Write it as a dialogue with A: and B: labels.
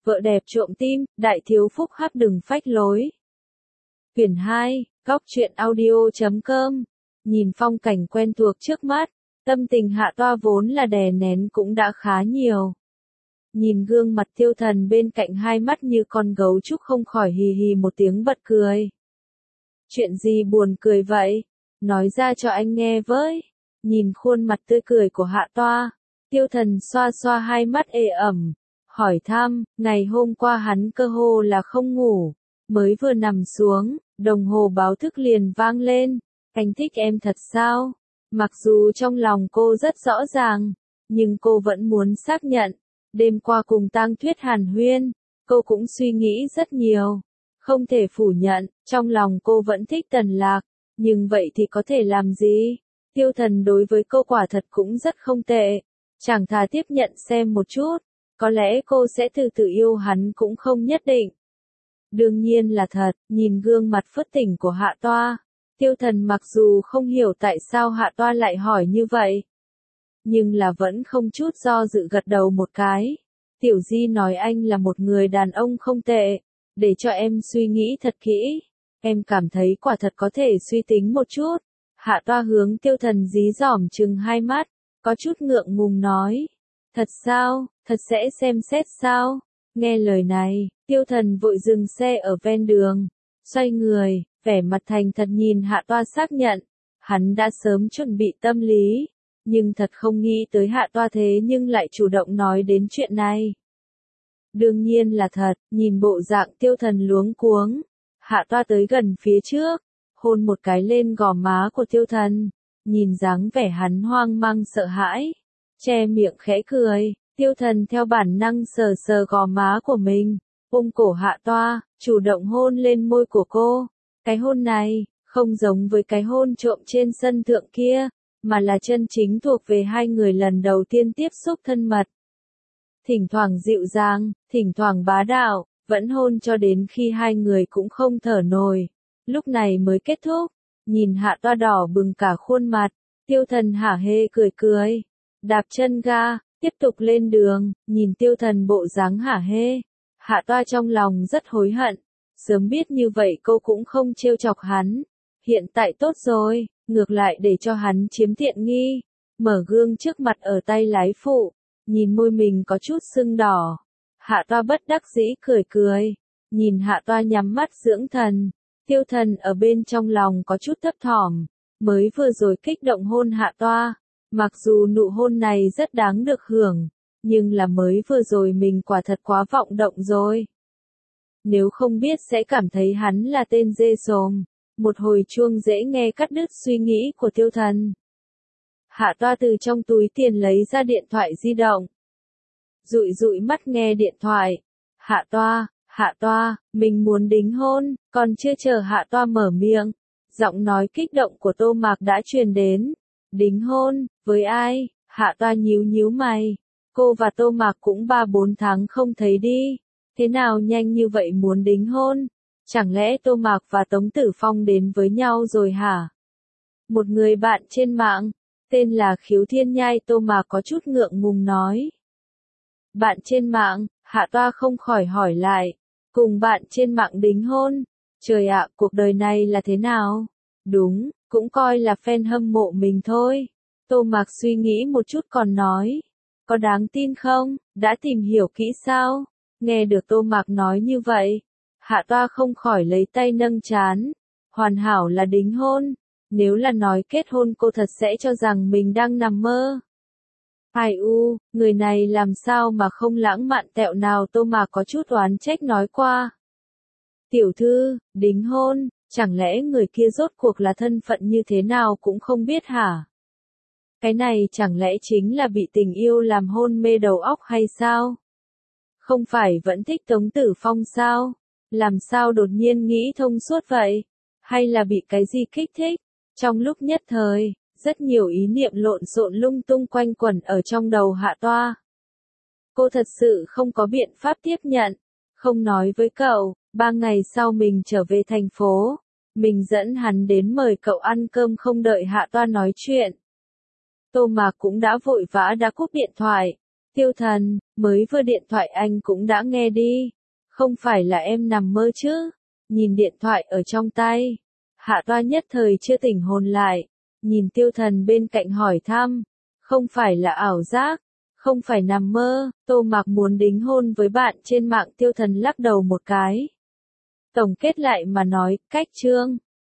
A: Vợ đẹp trộm tim, đại thiếu phúc hắc đừng phách lối. Quyển 2, góc truyện audio.com. Nhìn phong cảnh quen thuộc trước mắt, tâm tình Hạ Toa vốn là đè nén cũng đã khá nhiều. Nhìn gương mặt Tiêu Thần bên cạnh, hai mắt như con gấu trúc, không khỏi hì hì một tiếng bật cười. Chuyện gì buồn cười vậy? Nói ra cho anh nghe với. Nhìn khuôn mặt tươi cười của Hạ Toa, Tiêu Thần xoa xoa hai mắt ê ẩm, hỏi thăm, ngày hôm qua hắn cơ hồ là không ngủ, mới vừa nằm xuống, đồng hồ báo thức liền vang lên, anh thích em thật sao? Mặc dù trong lòng cô rất rõ ràng, nhưng cô vẫn muốn xác nhận, đêm qua cùng Tang Tuyết hàn huyên, cô cũng suy nghĩ rất nhiều, không thể phủ nhận, trong lòng cô vẫn thích Tần Lạc, nhưng vậy thì có thể làm gì? Tiêu Thần đối với cô quả thật cũng rất không tệ, chẳng thà tiếp nhận xem một chút. Có lẽ cô sẽ từ từ yêu hắn cũng không nhất định. Đương nhiên là thật, nhìn gương mặt phớt tỉnh của Hạ Toa, Tiêu Thần mặc dù không hiểu tại sao Hạ Toa lại hỏi như vậy, nhưng là vẫn không chút do dự gật đầu một cái. Tiểu Di nói anh là một người đàn ông không tệ, để cho em suy nghĩ thật kỹ, em cảm thấy quả thật có thể suy tính một chút. Hạ Toa hướng Tiêu Thần dí dỏm chừng hai mắt, có chút ngượng ngùng nói. Thật sao, thật sẽ xem xét sao? Nghe lời này, Tiêu Thần vội dừng xe ở ven đường, xoay người, vẻ mặt thành thật nhìn Hạ Toa xác nhận. Hắn đã sớm chuẩn bị tâm lý, nhưng thật không nghĩ tới Hạ Toa thế nhưng lại chủ động nói đến chuyện này. Đương nhiên là thật, nhìn bộ dạng Tiêu Thần luống cuống, Hạ Toa tới gần phía trước, hôn một cái lên gò má của Tiêu Thần, nhìn dáng vẻ hắn hoang mang sợ hãi, che miệng khẽ cười. Tiêu Thần theo bản năng sờ sờ gò má của mình, ôm cổ Hạ Toa, chủ động hôn lên môi của cô. Cái hôn này, không giống với cái hôn trộm trên sân thượng kia, mà là chân chính thuộc về hai người lần đầu tiên tiếp xúc thân mật. Thỉnh thoảng dịu dàng, thỉnh thoảng bá đạo, vẫn hôn cho đến khi hai người cũng không thở nổi. Lúc này mới kết thúc, nhìn Hạ Toa đỏ bừng cả khuôn mặt, Tiêu Thần hả hê cười cười, đạp chân ga, tiếp tục lên đường, nhìn Tiêu Thần bộ dáng hả hê. Hạ Toa trong lòng rất hối hận, sớm biết như vậy cô cũng không trêu chọc hắn. Hiện tại tốt rồi, ngược lại để cho hắn chiếm tiện nghi. Mở gương trước mặt ở tay lái phụ, nhìn môi mình có chút sưng đỏ. Hạ Toa bất đắc dĩ cười cười, nhìn Hạ Toa nhắm mắt dưỡng thần. Tiêu Thần ở bên trong lòng có chút thấp thỏm, mới vừa rồi kích động hôn Hạ Toa. Mặc dù nụ hôn này rất đáng được hưởng, nhưng là mới vừa rồi mình quả thật quá vọng động rồi. Nếu không biết sẽ cảm thấy hắn là tên dê sồm. Một hồi chuông dễ nghe cắt đứt suy nghĩ của Tiêu Thần. Hạ Toa từ trong túi tiền lấy ra điện thoại di động. Dụi dụi mắt nghe điện thoại. Hạ Toa, mình muốn đính hôn, còn chưa chờ Hạ Toa mở miệng. Giọng nói kích động của Tô Mạc đã truyền đến. Đính hôn, với ai? Hạ Toa nhíu nhíu mày. Cô và Tô Mạc cũng 3-4 tháng không thấy đi. Thế nào nhanh như vậy muốn đính hôn? Chẳng lẽ Tô Mạc và Tống Tử Phong đến với nhau rồi hả? Một người bạn trên mạng, tên là Khiếu Thiên Nhai, Tô Mạc có chút ngượng ngùng nói. Bạn trên mạng, Hạ Toa không khỏi hỏi lại. Cùng bạn trên mạng đính hôn? Trời ạ, cuộc đời này là thế nào? Đúng, cũng coi là fan hâm mộ mình thôi. Tô Mạc suy nghĩ một chút còn nói. Có đáng tin không? Đã tìm hiểu kỹ sao? Nghe được Tô Mạc nói như vậy, Hạ Toa không khỏi lấy tay nâng trán. Hoàn hảo là đính hôn. Nếu là nói kết hôn cô thật sẽ cho rằng mình đang nằm mơ. Ai u, người này làm sao mà không lãng mạn tẹo nào, Tô Mạc có chút oán trách nói qua. Tiểu thư, đính hôn, chẳng lẽ người kia rốt cuộc là thân phận như thế nào cũng không biết hả? Cái này chẳng lẽ chính là bị tình yêu làm hôn mê đầu óc hay sao? Không phải vẫn thích Tống Tử Phong sao? Làm sao đột nhiên nghĩ thông suốt vậy? Hay là bị cái gì kích thích? Trong lúc nhất thời, rất nhiều ý niệm lộn xộn lung tung quanh quẩn ở trong đầu Hạ Toa. Cô thật sự không có biện pháp tiếp nhận. Không nói với cậu, 3 ngày sau mình trở về thành phố. Mình dẫn hắn đến mời cậu ăn cơm, không đợi Hạ Toa nói chuyện. Tô Mạc cũng đã vội vã đã cúp điện thoại. Tiêu Thần, mới vừa điện thoại anh cũng đã nghe đi. Không phải là em nằm mơ chứ? Nhìn điện thoại ở trong tay. Hạ Toa nhất thời chưa tỉnh hồn lại. Nhìn Tiêu Thần bên cạnh hỏi thăm. Không phải là ảo giác. Không phải nằm mơ. Tô Mạc muốn đính hôn với bạn trên mạng. Tiêu Thần lắc đầu một cái. Tổng kết lại mà nói, cách chương.